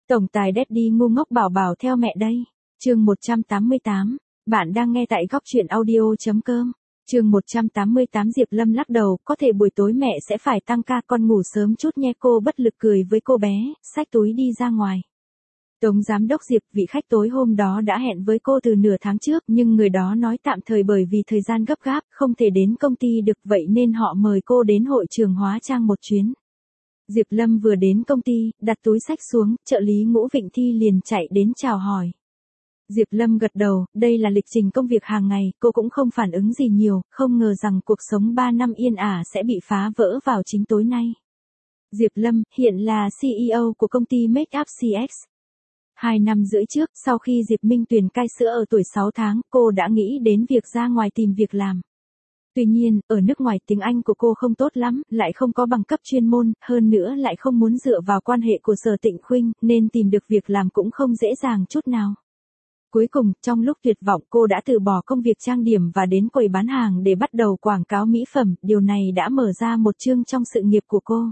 Tổng tài Daddy ngu ngốc bảo bảo theo mẹ đây. Chương 188. Bạn đang nghe tại góc truyện audio.com. Chương 188 Diệp Lâm lắc đầu, có thể buổi tối mẹ sẽ phải tăng ca, con ngủ sớm chút nhé. Cô bất lực cười với cô bé, xách túi đi ra ngoài. Tống giám đốc Diệp, vị khách tối hôm đó đã hẹn với cô từ nửa tháng trước, nhưng người đó nói tạm thời bởi vì thời gian gấp gáp, không thể đến công ty được, vậy nên họ mời cô đến hội trường hóa trang một chuyến. Diệp Lâm vừa đến công ty, đặt túi xách xuống, trợ lý Ngũ Vịnh Thi liền chạy đến chào hỏi. Diệp Lâm gật đầu, đây là lịch trình công việc hàng ngày, cô cũng không phản ứng gì nhiều, không ngờ rằng cuộc sống 3 năm yên ả sẽ bị phá vỡ vào chính tối nay. Diệp Lâm, hiện là CEO của công ty Make Up CX. 2 năm rưỡi trước, sau khi Diệp Minh Tuyền cai sữa ở tuổi 6 tháng, cô đã nghĩ đến việc ra ngoài tìm việc làm. Tuy nhiên, ở nước ngoài tiếng Anh của cô không tốt lắm, lại không có bằng cấp chuyên môn, hơn nữa lại không muốn dựa vào quan hệ của Sở Tịnh Khuynh, nên tìm được việc làm cũng không dễ dàng chút nào. Cuối cùng, trong lúc tuyệt vọng cô đã từ bỏ công việc trang điểm và đến quầy bán hàng để bắt đầu quảng cáo mỹ phẩm, điều này đã mở ra một chương trong sự nghiệp của cô.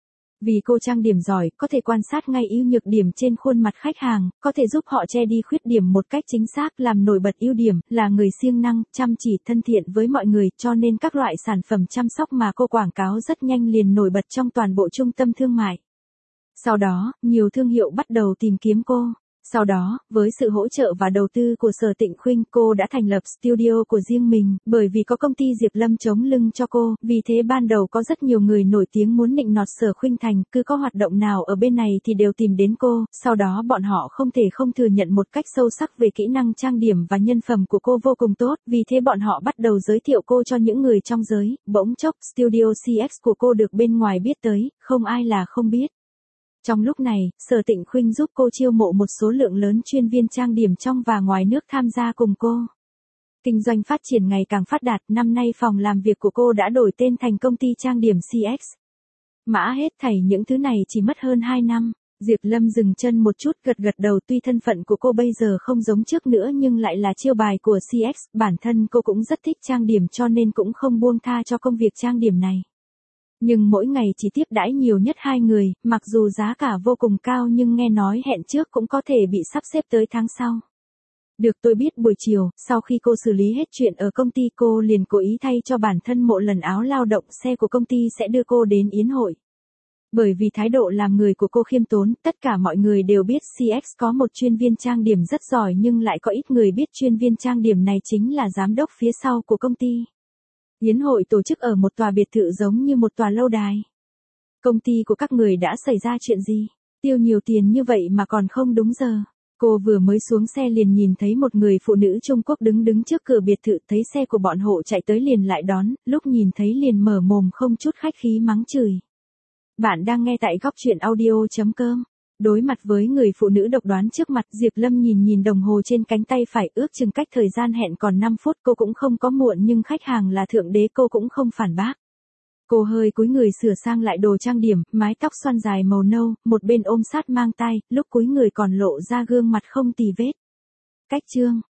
Vì cô trang điểm giỏi, có thể quan sát ngay ưu nhược điểm trên khuôn mặt khách hàng, có thể giúp họ che đi khuyết điểm một cách chính xác, làm nổi bật ưu điểm, là người siêng năng, chăm chỉ, thân thiện với mọi người, cho nên các loại sản phẩm chăm sóc mà cô quảng cáo rất nhanh liền nổi bật trong toàn bộ trung tâm thương mại. Sau đó, nhiều thương hiệu bắt đầu tìm kiếm cô. Sau đó, với sự hỗ trợ và đầu tư của Sở Tịnh Khuynh, cô đã thành lập studio của riêng mình, bởi vì có công ty Diệp Lâm chống lưng cho cô, vì thế ban đầu có rất nhiều người nổi tiếng muốn nịnh nọt Sở Khuynh Thành, cứ có hoạt động nào ở bên này thì đều tìm đến cô, sau đó bọn họ không thể không thừa nhận một cách sâu sắc về kỹ năng trang điểm và nhân phẩm của cô vô cùng tốt, vì thế bọn họ bắt đầu giới thiệu cô cho những người trong giới, bỗng chốc studio CX của cô được bên ngoài biết tới, không ai là không biết. Trong lúc này, Sở Tịnh Khuynh giúp cô chiêu mộ một số lượng lớn chuyên viên trang điểm trong và ngoài nước tham gia cùng cô. Kinh doanh phát triển ngày càng phát đạt, năm nay phòng làm việc của cô đã đổi tên thành công ty trang điểm CX. Mã hết thảy những thứ này chỉ mất hơn 2 năm. Diệp Lâm dừng chân một chút, gật đầu, tuy thân phận của cô bây giờ không giống trước nữa nhưng lại là chiêu bài của CX, bản thân cô cũng rất thích trang điểm cho nên cũng không buông tha cho công việc trang điểm này. Nhưng mỗi ngày chỉ tiếp đãi nhiều nhất 2 người, mặc dù giá cả vô cùng cao nhưng nghe nói hẹn trước cũng có thể bị sắp xếp tới tháng sau. Được, tôi biết. Buổi chiều, sau khi cô xử lý hết chuyện ở công ty, cô liền cố ý thay cho bản thân một lần áo lao động, xe của công ty sẽ đưa cô đến yến hội. Bởi vì thái độ làm người của cô khiêm tốn, tất cả mọi người đều biết CX có một chuyên viên trang điểm rất giỏi nhưng lại có ít người biết chuyên viên trang điểm này chính là giám đốc phía sau của công ty. Yến hội tổ chức ở một tòa biệt thự giống như một tòa lâu đài. Công ty của các người đã xảy ra chuyện gì? Tiêu nhiều tiền như vậy mà còn không đúng giờ. Cô vừa mới xuống xe liền nhìn thấy một người phụ nữ Trung Quốc đứng trước cửa biệt thự, thấy xe của bọn hộ chạy tới liền lại đón, lúc nhìn thấy liền mở mồm không chút khách khí mắng chửi. Bạn đang nghe tại góc truyện audio.com. Đối mặt với người phụ nữ độc đoán trước mặt, Diệp Lâm nhìn đồng hồ trên cánh tay phải, ước chừng cách thời gian hẹn còn 5 phút, cô cũng không có muộn nhưng khách hàng là thượng đế, cô cũng không phản bác. Cô hơi cúi người sửa sang lại đồ trang điểm, mái tóc xoăn dài màu nâu, một bên ôm sát mang tai, lúc cúi người còn lộ ra gương mặt không tì vết. Cách chương.